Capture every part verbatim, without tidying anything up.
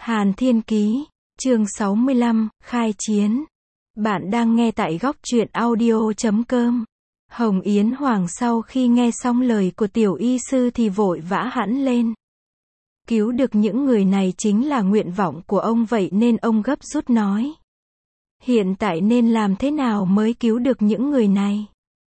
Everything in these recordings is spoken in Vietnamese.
Hàn Thiên Ký, chương sáu mươi lăm, khai chiến. Bạn đang nghe tại góc truyện audio chấm com. Hồng Yến Hoàng sau khi nghe xong lời của tiểu y sư thì vội vã hẳn lên. Cứu được những người này chính là nguyện vọng của ông, vậy nên ông gấp rút nói. Hiện tại nên làm thế nào mới cứu được những người này?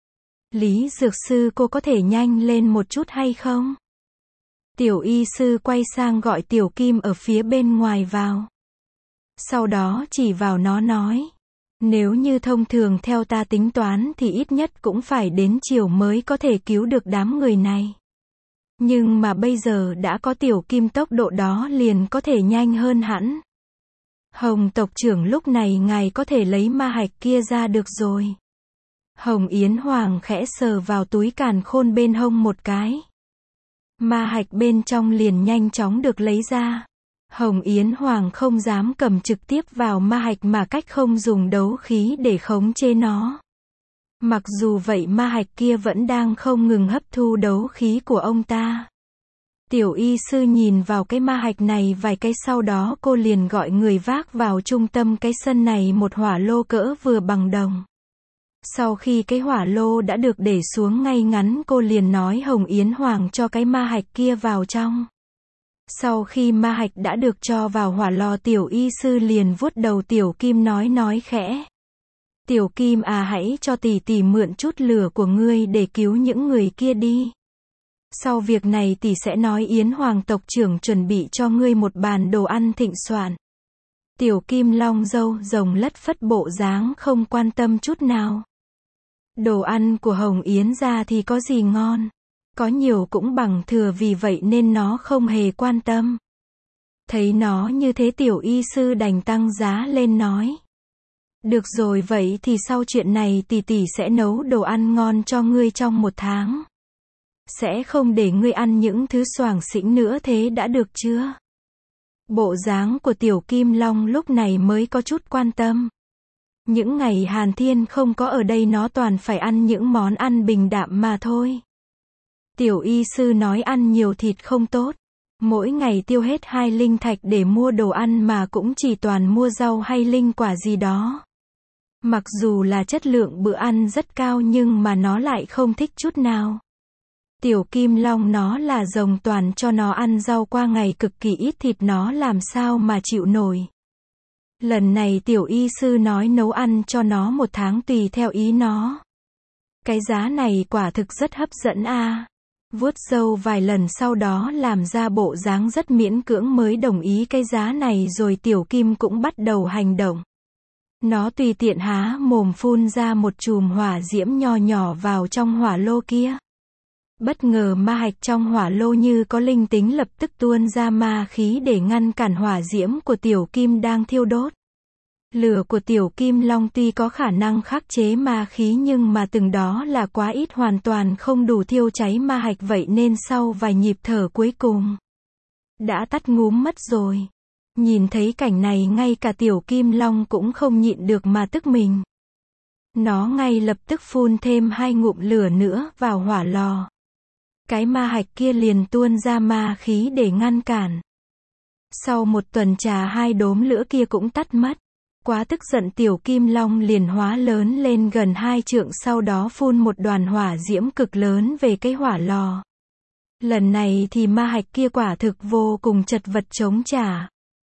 Lý Dược Sư, cô có thể nhanh lên một chút hay không? Tiểu y sư quay sang gọi Tiểu Kim ở phía bên ngoài vào. Sau đó chỉ vào nó nói. Nếu như thông thường theo ta tính toán thì ít nhất cũng phải đến chiều mới có thể cứu được đám người này. Nhưng mà bây giờ đã có Tiểu Kim, tốc độ đó liền có thể nhanh hơn hẳn. Hồng tộc trưởng, lúc này ngài có thể lấy ma hạch kia ra được rồi. Hồng Yến Hoàng khẽ sờ vào túi càn khôn bên hông một cái. Ma hạch bên trong liền nhanh chóng được lấy ra. Hồng Yến Hoàng không dám cầm trực tiếp vào ma hạch mà cách không dùng đấu khí để khống chế nó. Mặc dù vậy ma hạch kia vẫn đang không ngừng hấp thu đấu khí của ông ta. Tiểu y sư nhìn vào cái ma hạch này vài cái, sau đó cô liền gọi người vác vào trung tâm cái sân này một hỏa lô cỡ vừa bằng đồng. Sau khi cái hỏa lô đã được để xuống ngay ngắn, cô liền nói Hồng Yến Hoàng cho cái ma hạch kia vào trong. Sau khi ma hạch đã được cho vào hỏa lò, tiểu y sư liền vuốt đầu Tiểu Kim nói nói khẽ. Tiểu Kim à, hãy cho tỷ tỷ mượn chút lửa của ngươi để cứu những người kia đi. Sau việc này tỷ sẽ nói Yến Hoàng tộc trưởng chuẩn bị cho ngươi một bàn đồ ăn thịnh soạn. Tiểu Kim long râu rồng lất phất bộ dáng không quan tâm chút nào. Đồ ăn của Hồng Yến gia thì có gì ngon, có nhiều cũng bằng thừa, vì vậy nên nó không hề quan tâm. Thấy nó như thế, tiểu y sư đành tăng giá lên nói. Được rồi, vậy thì sau chuyện này tỷ tỷ sẽ nấu đồ ăn ngon cho ngươi trong một tháng. Sẽ không để ngươi ăn những thứ xoàng xĩnh nữa, thế đã được chưa? Bộ dáng của Tiểu Kim Long lúc này mới có chút quan tâm. Những ngày Hàn Thiên không có ở đây nó toàn phải ăn những món ăn bình đạm mà thôi. Tiểu y sư nói ăn nhiều thịt không tốt. Mỗi ngày tiêu hết hai linh thạch để mua đồ ăn mà cũng chỉ toàn mua rau hay linh quả gì đó. Mặc dù là chất lượng bữa ăn rất cao nhưng mà nó lại không thích chút nào. Tiểu Kim Long nó là rồng, toàn cho nó ăn rau qua ngày cực kỳ ít thịt, nó làm sao mà chịu nổi. Lần này tiểu y sư nói nấu ăn cho nó một tháng tùy theo ý nó. Cái giá này quả thực rất hấp dẫn a. À. Vuốt râu vài lần sau đó làm ra bộ dáng rất miễn cưỡng mới đồng ý cái giá này, rồi Tiểu Kim cũng bắt đầu hành động. Nó tùy tiện há mồm phun ra một chùm hỏa diễm nho nhỏ vào trong hỏa lô kia. Bất ngờ ma hạch trong hỏa lô như có linh tính, lập tức tuôn ra ma khí để ngăn cản hỏa diễm của Tiểu Kim đang thiêu đốt. Lửa của Tiểu Kim Long tuy có khả năng khắc chế ma khí nhưng mà từng đó là quá ít, hoàn toàn không đủ thiêu cháy ma hạch, vậy nên sau vài nhịp thở cuối cùng đã tắt ngúm mất rồi. Nhìn thấy cảnh này ngay cả Tiểu Kim Long cũng không nhịn được mà tức mình. Nó ngay lập tức phun thêm hai ngụm lửa nữa vào hỏa lò. Cái ma hạch kia liền tuôn ra ma khí để ngăn cản. Sau một tuần trà, hai đốm lửa kia cũng tắt mất. Quá tức giận, Tiểu Kim Long liền hóa lớn lên gần hai trượng, sau đó phun một đoàn hỏa diễm cực lớn về cái hỏa lò. Lần này thì ma hạch kia quả thực vô cùng chật vật chống trả.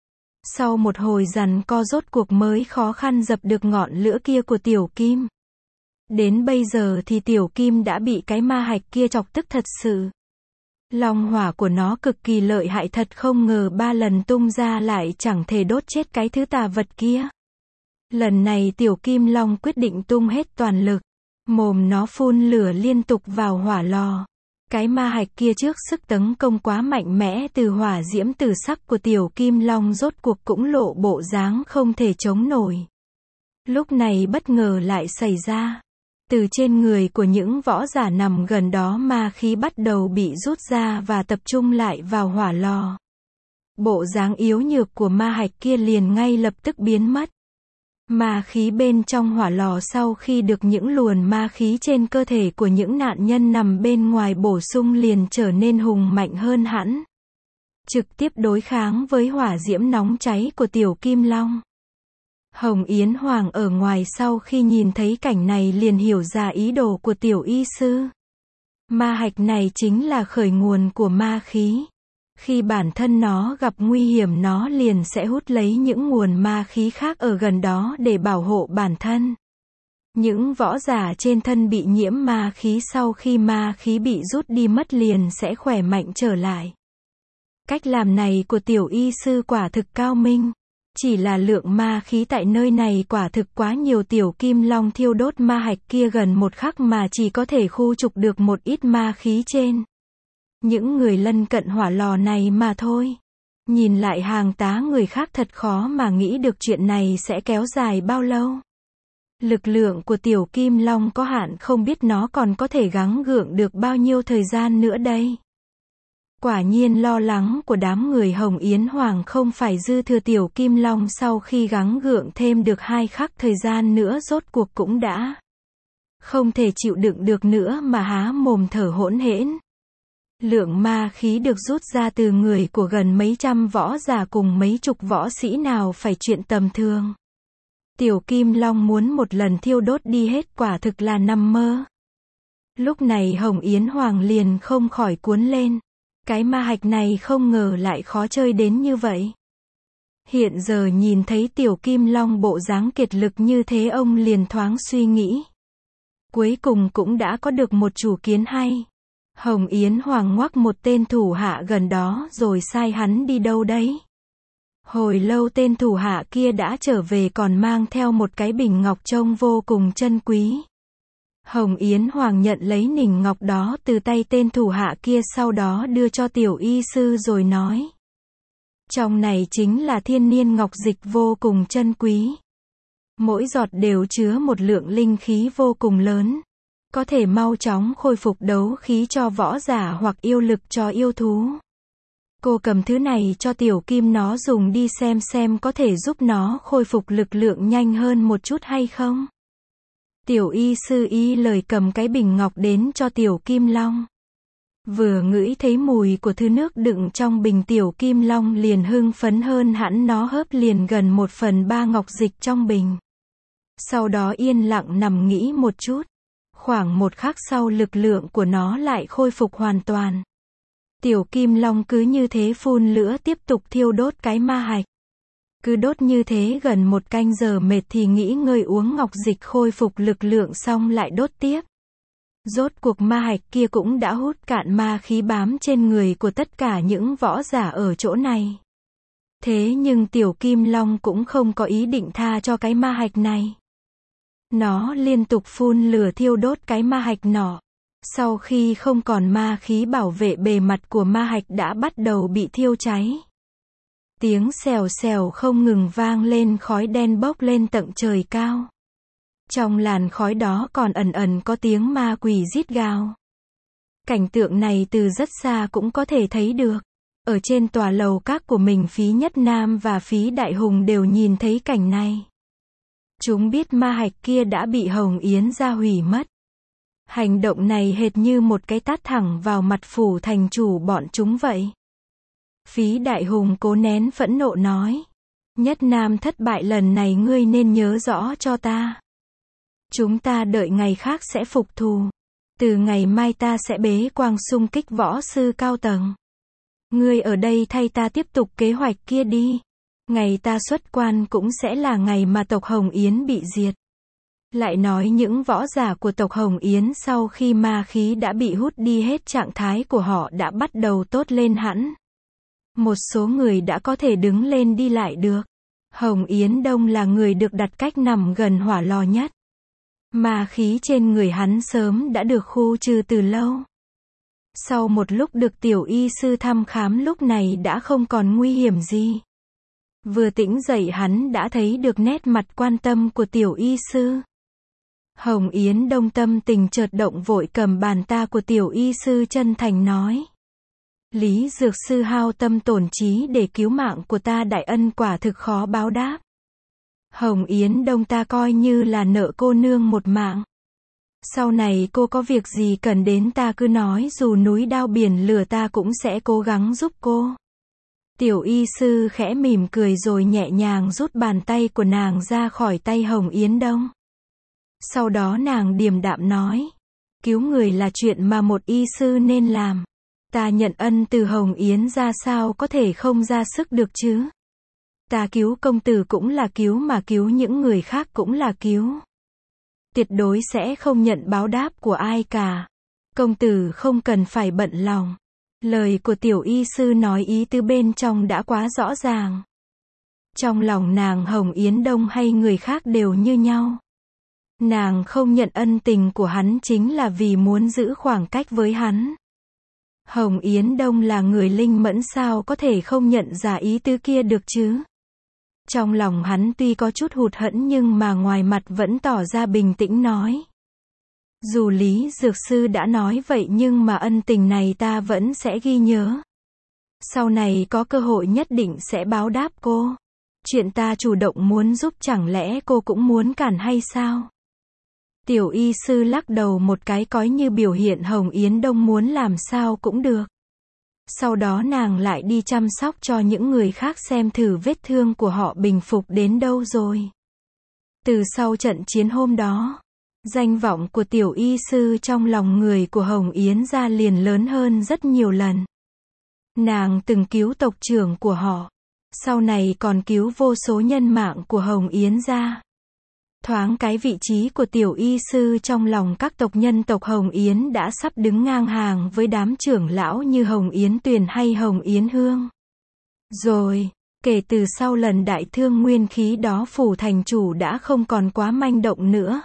Sau một hồi giằng co rốt cuộc mới khó khăn dập được ngọn lửa kia của Tiểu Kim. Đến bây giờ thì Tiểu Kim đã bị cái ma hạch kia chọc tức thật sự. Long hỏa của nó cực kỳ lợi hại, thật không ngờ ba lần tung ra lại chẳng thể đốt chết cái thứ tà vật kia. Lần này Tiểu Kim Long quyết định tung hết toàn lực. Mồm nó phun lửa liên tục vào hỏa lò. Cái ma hạch kia trước sức tấn công quá mạnh mẽ từ hỏa diễm tử sắc của Tiểu Kim Long rốt cuộc cũng lộ bộ dáng không thể chống nổi. Lúc này bất ngờ lại xảy ra. Từ trên người của những võ giả nằm gần đó ma khí bắt đầu bị rút ra và tập trung lại vào hỏa lò. Bộ dáng yếu nhược của ma hạch kia liền ngay lập tức biến mất. Ma khí bên trong hỏa lò sau khi được những luồn ma khí trên cơ thể của những nạn nhân nằm bên ngoài bổ sung liền trở nên hùng mạnh hơn hẳn. trực tiếp đối kháng với hỏa diễm nóng cháy của Tiểu Kim Long. Hồng Yến Hoàng ở ngoài sau khi nhìn thấy cảnh này liền hiểu ra ý đồ của tiểu y sư. Ma hạch này chính là khởi nguồn của ma khí. Khi bản thân nó gặp nguy hiểm nó liền sẽ hút lấy những nguồn ma khí khác ở gần đó để bảo hộ bản thân. Những võ giả trên thân bị nhiễm ma khí sau khi ma khí bị rút đi mất liền sẽ khỏe mạnh trở lại. Cách làm này của tiểu y sư quả thực cao minh. Chỉ là lượng ma khí tại nơi này quả thực quá nhiều. Tiểu Kim Long thiêu đốt ma hạch kia gần một khắc mà chỉ có thể khu trục được một ít ma khí trên những người lân cận hỏa lò này mà thôi. Nhìn lại hàng tá người khác thật khó mà nghĩ được chuyện này sẽ kéo dài bao lâu. Lực lượng của Tiểu Kim Long có hạn, không biết nó còn có thể gắng gượng được bao nhiêu thời gian nữa đây. Quả nhiên lo lắng của đám người Hồng Yến Hoàng không phải dư thừa. Tiểu Kim Long sau khi gắng gượng thêm được hai khắc thời gian nữa rốt cuộc cũng đã không thể chịu đựng được nữa mà há mồm thở hỗn hển. Lượng ma khí được rút ra từ người của gần mấy trăm võ giả cùng mấy chục võ sĩ nào phải chuyện tầm thường. Tiểu Kim Long muốn một lần thiêu đốt đi hết quả thực là nằm mơ. Lúc này Hồng Yến Hoàng liền không khỏi cuốn lên. Cái ma hạch này không ngờ lại khó chơi đến như vậy. Hiện giờ nhìn thấy Tiểu Kim Long bộ dáng kiệt lực như thế ông liền thoáng suy nghĩ. Cuối cùng cũng đã có được một chủ kiến hay. Hồng Yến Hoàng ngoắc một tên thủ hạ gần đó rồi sai hắn đi đâu đấy. Hồi lâu tên thủ hạ kia đã trở về còn mang theo một cái bình ngọc trông vô cùng chân quý. Hồng Yến Hoàng nhận lấy nỉnh ngọc đó từ tay tên thủ hạ kia sau đó đưa cho tiểu y sư rồi nói. Trong này chính là thiên niên ngọc dịch vô cùng chân quý. Mỗi giọt đều chứa một lượng linh khí vô cùng lớn. Có thể mau chóng khôi phục đấu khí cho võ giả hoặc yêu lực cho yêu thú. Cô cầm thứ này cho tiểu kim nó dùng đi xem xem có thể giúp nó khôi phục lực lượng nhanh hơn một chút hay không. Tiểu y sư y lời cầm cái bình ngọc đến cho Tiểu Kim Long. Vừa ngửi thấy mùi của thứ nước đựng trong bình Tiểu Kim Long liền hưng phấn hơn hẳn, nó hớp liền gần một phần ba ngọc dịch trong bình. Sau đó yên lặng nằm nghĩ một chút. Khoảng một khắc sau lực lượng của nó lại khôi phục hoàn toàn. Tiểu Kim Long cứ như thế phun lửa tiếp tục thiêu đốt cái ma hạch. Cứ đốt như thế gần một canh giờ mệt thì nghỉ ngơi uống ngọc dịch khôi phục lực lượng xong lại đốt tiếp. Rốt cuộc ma hạch kia cũng đã hút cạn ma khí bám trên người của tất cả những võ giả ở chỗ này. Thế nhưng Tiểu Kim Long cũng không có ý định tha cho cái ma hạch này. Nó liên tục phun lửa thiêu đốt cái ma hạch nọ. Sau khi không còn ma khí bảo vệ bề mặt của ma hạch đã bắt đầu bị thiêu cháy. Tiếng xèo xèo không ngừng vang lên, khói đen bốc lên tận trời cao. Trong làn khói đó còn ẩn ẩn có tiếng ma quỷ rít gào. Cảnh tượng này từ rất xa cũng có thể thấy được. Ở trên tòa lầu các của mình Phí Nhất Nam và Phí Đại Hùng đều nhìn thấy cảnh này. Chúng biết ma hạch kia đã bị Hồng Yến gia hủy mất. Hành động này hệt như một cái tát thẳng vào mặt phủ thành chủ bọn chúng vậy. Phí Đại Hùng cố nén phẫn nộ nói. Nhất Nam thất bại lần này ngươi nên nhớ rõ cho ta. Chúng ta đợi ngày khác sẽ phục thù. Từ ngày mai ta sẽ bế quang xung kích võ sư cao tầng. Ngươi ở đây thay ta tiếp tục kế hoạch kia đi. Ngày ta xuất quan cũng sẽ là ngày mà tộc Hồng Yến bị diệt. Lại nói những võ giả của tộc Hồng Yến sau khi ma khí đã bị hút đi hết trạng thái của họ đã bắt đầu tốt lên hẳn. Một số người đã có thể đứng lên đi lại được. Hồng Yến Đông là người được đặt cách nằm gần hỏa lò nhất. Ma khí trên người hắn sớm đã được khu trừ từ lâu. Sau một lúc được tiểu y sư thăm khám lúc này đã không còn nguy hiểm gì. Vừa tỉnh dậy hắn đã thấy được nét mặt quan tâm của tiểu y sư. Hồng Yến Đông tâm tình chợt động vội cầm bàn ta của tiểu y sư chân thành nói. Lý Dược Sư hao tâm tổn trí để cứu mạng của ta, đại ân quả thực khó báo đáp. Hồng Yến Đông ta coi như là nợ cô nương một mạng. Sau này cô có việc gì cần đến ta cứ nói, dù núi đao biển lửa ta cũng sẽ cố gắng giúp cô. Tiểu y sư khẽ mỉm cười rồi nhẹ nhàng rút bàn tay của nàng ra khỏi tay Hồng Yến Đông. Sau đó nàng điềm đạm nói, cứu người là chuyện mà một y sư nên làm. Ta nhận ân từ Hồng Yến ra sao có thể không ra sức được chứ? Ta cứu công tử cũng là cứu mà cứu những người khác cũng là cứu. Tuyệt đối sẽ không nhận báo đáp của ai cả. Công tử không cần phải bận lòng. Lời của tiểu y sư nói ý tứ bên trong đã quá rõ ràng. Trong lòng nàng Hồng Yến Đông hay người khác đều như nhau. Nàng không nhận ân tình của hắn chính là vì muốn giữ khoảng cách với hắn. Hồng Yến Đông là người linh mẫn sao có thể không nhận ra ý tứ kia được chứ? Trong lòng hắn tuy có chút hụt hẫng nhưng mà ngoài mặt vẫn tỏ ra bình tĩnh nói. Dù Lý Dược Sư đã nói vậy nhưng mà ân tình này ta vẫn sẽ ghi nhớ. Sau này có cơ hội nhất định sẽ báo đáp cô. Chuyện ta chủ động muốn giúp chẳng lẽ cô cũng muốn cản hay sao? Tiểu y sư lắc đầu một cái coi như biểu hiện Hồng Yến Đông muốn làm sao cũng được. Sau đó nàng lại đi chăm sóc cho những người khác xem thử vết thương của họ bình phục đến đâu rồi. Từ sau trận chiến hôm đó, danh vọng của tiểu y sư trong lòng người của Hồng Yến gia liền lớn hơn rất nhiều lần. Nàng từng cứu tộc trưởng của họ, sau này còn cứu vô số nhân mạng của Hồng Yến gia. Thoáng cái vị trí của tiểu y sư trong lòng các tộc nhân tộc Hồng Yến đã sắp đứng ngang hàng với đám trưởng lão như Hồng Yến Tuyền hay Hồng Yến Hương. Rồi, kể từ sau lần đại thương nguyên khí đó phủ thành chủ đã không còn quá manh động nữa.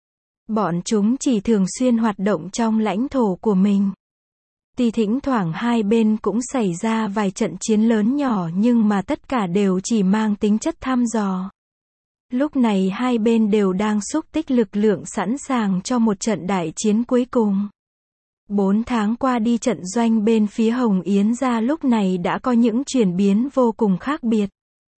Bọn chúng chỉ thường xuyên hoạt động trong lãnh thổ của mình. Tuy thỉnh thoảng hai bên cũng xảy ra vài trận chiến lớn nhỏ nhưng mà tất cả đều chỉ mang tính chất thăm dò. Lúc này hai bên đều đang xúc tích lực lượng sẵn sàng cho một trận đại chiến cuối cùng. Bốn tháng qua đi trận doanh bên phía Hồng Yến gia lúc này đã có những chuyển biến vô cùng khác biệt.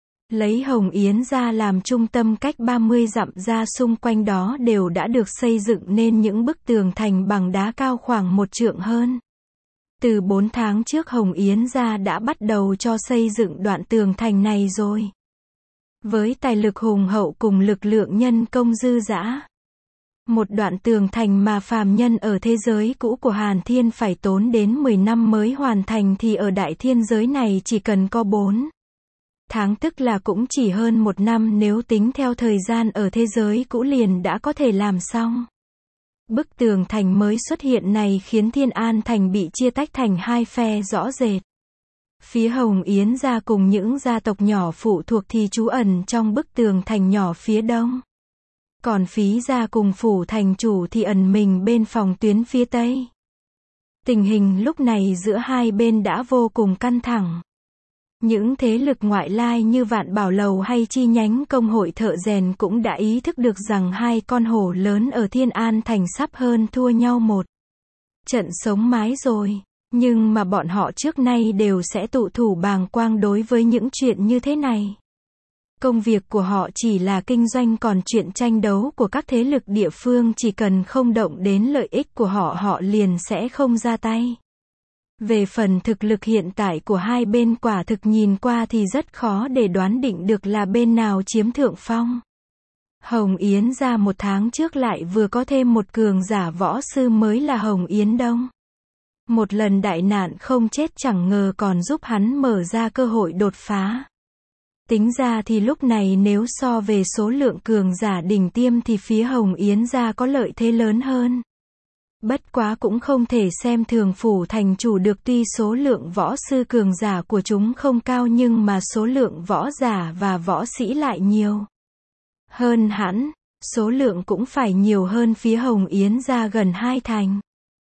Lấy Hồng Yến gia làm trung tâm cách ba mươi dặm ra xung quanh đó đều đã được xây dựng nên những bức tường thành bằng đá cao khoảng một trượng hơn. Từ bốn tháng trước Hồng Yến gia đã bắt đầu cho xây dựng đoạn tường thành này rồi. Với tài lực hùng hậu cùng lực lượng nhân công dư dả. Một đoạn tường thành mà phàm nhân ở thế giới cũ của Hàn Thiên phải tốn đến mười năm mới hoàn thành thì ở đại thiên giới này chỉ cần có bốn tháng tức là cũng chỉ hơn một năm nếu tính theo thời gian ở thế giới cũ liền đã có thể làm xong. Bức tường thành mới xuất hiện này khiến Thiên An Thành bị chia tách thành hai phe rõ rệt. Phía Hồng Yến gia cùng những gia tộc nhỏ phụ thuộc thì trú ẩn trong bức tường thành nhỏ phía đông. Còn Phí gia cùng phủ thành chủ thì ẩn mình bên phòng tuyến phía tây. Tình hình lúc này giữa hai bên đã vô cùng căng thẳng. Những thế lực ngoại lai như Vạn Bảo Lầu hay chi nhánh công hội thợ rèn cũng đã ý thức được rằng hai con hổ lớn ở Thiên An Thành sắp hơn thua nhau một trận sống mái rồi. Nhưng mà bọn họ trước nay đều sẽ tụ thủ bàng quang đối với những chuyện như thế này. Công việc của họ chỉ là kinh doanh còn chuyện tranh đấu của các thế lực địa phương chỉ cần không động đến lợi ích của họ họ liền sẽ không ra tay. Về phần thực lực hiện tại của hai bên quả thực nhìn qua thì rất khó để đoán định được là bên nào chiếm thượng phong. Hồng Yến gia một tháng trước lại vừa có thêm một cường giả võ sư mới là Hồng Yến Đông. Một lần đại nạn không chết chẳng ngờ còn giúp hắn mở ra cơ hội đột phá. Tính ra thì lúc này nếu so về số lượng cường giả đỉnh tiêm thì phía Hồng Yến gia có lợi thế lớn hơn. Bất quá cũng không thể xem thường phủ thành chủ được, tuy số lượng võ sư cường giả của chúng không cao nhưng mà số lượng võ giả và võ sĩ lại nhiều hơn hẳn, số lượng cũng phải nhiều hơn phía Hồng Yến gia gần hai thành.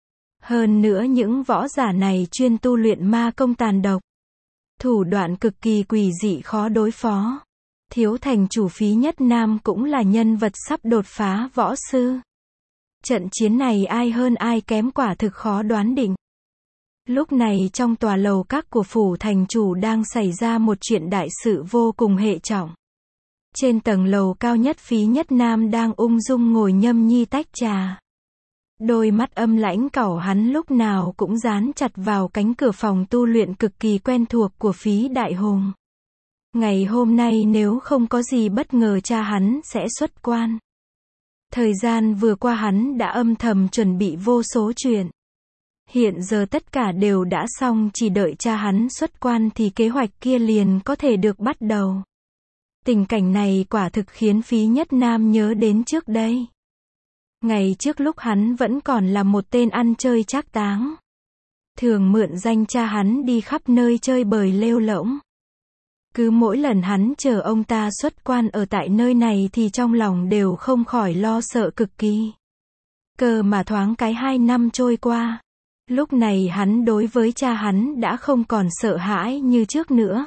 Hơn nữa những võ giả này chuyên tu luyện ma công tàn độc. Thủ đoạn cực kỳ quỷ dị khó đối phó. Thiếu thành chủ Phí Nhất Nam cũng là nhân vật sắp đột phá võ sư. Trận chiến này ai hơn ai kém quả thực khó đoán định. Lúc này trong tòa lầu các của phủ thành chủ đang xảy ra một chuyện đại sự vô cùng hệ trọng. Trên tầng lầu cao nhất Phí Nhất Nam đang ung dung ngồi nhâm nhi tách trà. Đôi mắt âm lãnh cẩu hắn lúc nào cũng dán chặt vào cánh cửa phòng tu luyện cực kỳ quen thuộc của Phí Đại Hùng. Ngày hôm nay nếu không có gì bất ngờ cha hắn sẽ xuất quan. Thời gian vừa qua hắn đã âm thầm chuẩn bị vô số chuyện. Hiện giờ tất cả đều đã xong, chỉ đợi cha hắn xuất quan thì kế hoạch kia liền có thể được bắt đầu. Tình cảnh này quả thực khiến Phí Nhất Nam nhớ đến trước đây. Ngày trước lúc hắn vẫn còn là một tên ăn chơi trác táng. Thường mượn danh cha hắn đi khắp nơi chơi bời lêu lổng. Cứ mỗi lần hắn chờ ông ta xuất quan ở tại nơi này thì trong lòng đều không khỏi lo sợ cực kỳ. Cơ mà thoáng cái hai năm trôi qua. Lúc này hắn đối với cha hắn đã không còn sợ hãi như trước nữa.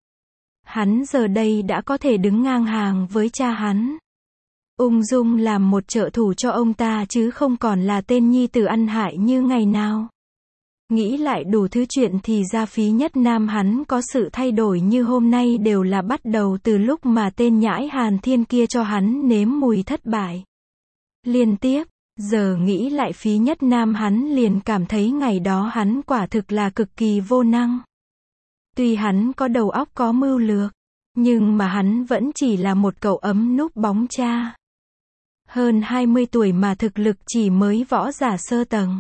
Hắn giờ đây đã có thể đứng ngang hàng với cha hắn. Ung dung làm một trợ thủ cho ông ta chứ không còn là tên nhi tử ăn hại như ngày nào. Nghĩ lại đủ thứ chuyện thì ra Phí Nhất Nam hắn có sự thay đổi như hôm nay đều là bắt đầu từ lúc mà tên nhãi Hàn Thiên kia cho hắn nếm mùi thất bại. Liên tiếp, giờ nghĩ lại Phí Nhất Nam hắn liền cảm thấy ngày đó hắn quả thực là cực kỳ vô năng. Tuy hắn có đầu óc có mưu lược, nhưng mà hắn vẫn chỉ là một cậu ấm núp bóng cha. Hơn hai mươi tuổi mà thực lực chỉ mới võ giả sơ tầng.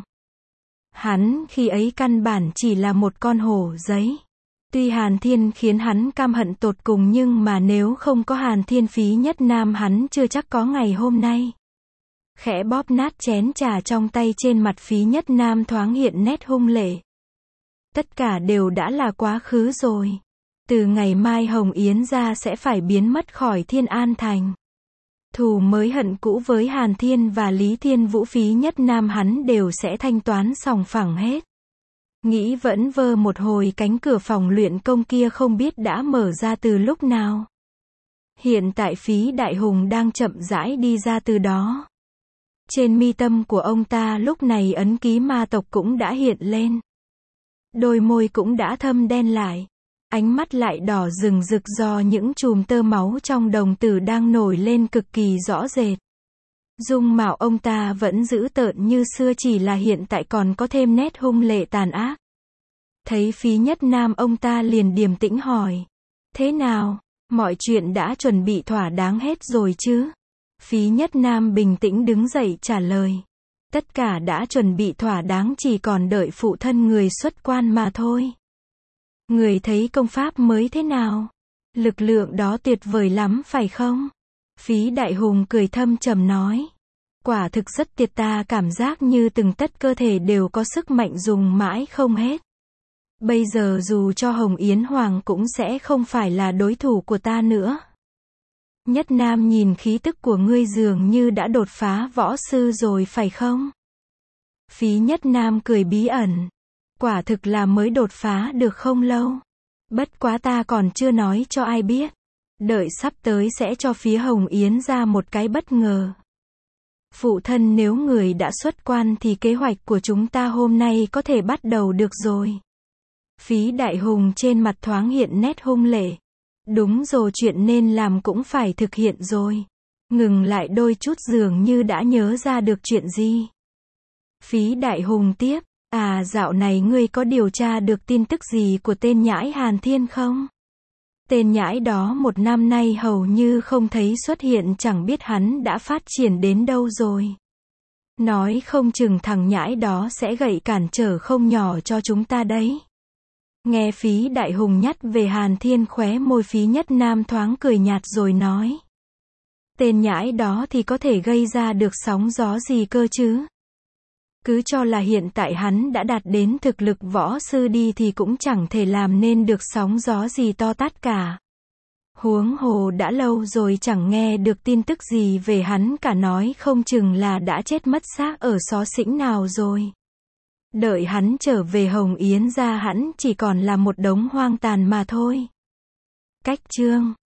Hắn khi ấy căn bản chỉ là một con hổ giấy. Tuy Hàn Thiên khiến hắn căm hận tột cùng nhưng mà nếu không có Hàn Thiên Phí Nhất Nam hắn chưa chắc có ngày hôm nay. Khẽ bóp nát chén trà trong tay, trên mặt Phí Nhất Nam thoáng hiện nét hung lệ. Tất cả đều đã là quá khứ rồi. Từ ngày mai Hồng Yến gia sẽ phải biến mất khỏi Thiên An Thành. Thù mới hận cũ với Hàn Thiên và Lý Thiên Vũ, Phí Nhất Nam hắn đều sẽ thanh toán sòng phẳng hết. Nghĩ vẫn vơ một hồi, cánh cửa phòng luyện công kia không biết đã mở ra từ lúc nào. Hiện tại Phí Đại Hùng đang chậm rãi đi ra từ đó. Trên mi tâm của ông ta lúc này ấn ký ma tộc cũng đã hiện lên. Đôi môi cũng đã thâm đen lại. Ánh mắt lại đỏ rừng rực do những chùm tơ máu trong đồng tử đang nổi lên cực kỳ rõ rệt. Dung mạo ông ta vẫn giữ tợn như xưa, chỉ là hiện tại còn có thêm nét hung lệ tàn ác. Thấy Phí Nhất Nam ông ta liền điềm tĩnh hỏi. Thế nào, mọi chuyện đã chuẩn bị thỏa đáng hết rồi chứ? Phí Nhất Nam bình tĩnh đứng dậy trả lời. Tất cả đã chuẩn bị thỏa đáng, chỉ còn đợi phụ thân người xuất quan mà thôi. Người thấy công pháp mới thế nào? Lực lượng đó tuyệt vời lắm phải không? Phí Đại Hùng cười thâm trầm nói. Quả thực rất tuyệt, ta cảm giác như từng tất cơ thể đều có sức mạnh dùng mãi không hết. Bây giờ dù cho Hồng Yến Hoàng cũng sẽ không phải là đối thủ của ta nữa. Nhất Nam, nhìn khí tức của ngươi dường như đã đột phá võ sư rồi phải không? Phí Nhất Nam cười bí ẩn. Quả thực là mới đột phá được không lâu. Bất quá ta còn chưa nói cho ai biết. Đợi sắp tới sẽ cho phía Hồng Yến ra một cái bất ngờ. Phụ thân, nếu người đã xuất quan thì kế hoạch của chúng ta hôm nay có thể bắt đầu được rồi. Phí Đại Hùng trên mặt thoáng hiện nét hung lệ. Đúng rồi, chuyện nên làm cũng phải thực hiện rồi. Ngừng lại đôi chút dường như đã nhớ ra được chuyện gì. Phí Đại Hùng tiếp. À, dạo này ngươi có điều tra được tin tức gì của tên nhãi Hàn Thiên không? Tên nhãi đó một năm nay hầu như không thấy xuất hiện, chẳng biết hắn đã phát triển đến đâu rồi. Nói không chừng thằng nhãi đó sẽ gậy cản trở không nhỏ cho chúng ta đấy. Nghe Phí Đại Hùng nhắc về Hàn Thiên, khóe môi Phí Nhất Nam thoáng cười nhạt rồi nói. Tên nhãi đó thì có thể gây ra được sóng gió gì cơ chứ? Cứ cho là hiện tại hắn đã đạt đến thực lực võ sư đi thì cũng chẳng thể làm nên được sóng gió gì to tát cả. Huống hồ đã lâu rồi chẳng nghe được tin tức gì về hắn cả, nói không chừng là đã chết mất xác ở xó xỉnh nào rồi. Đợi hắn trở về Hồng Yến gia hắn chỉ còn là một đống hoang tàn mà thôi. Cách chương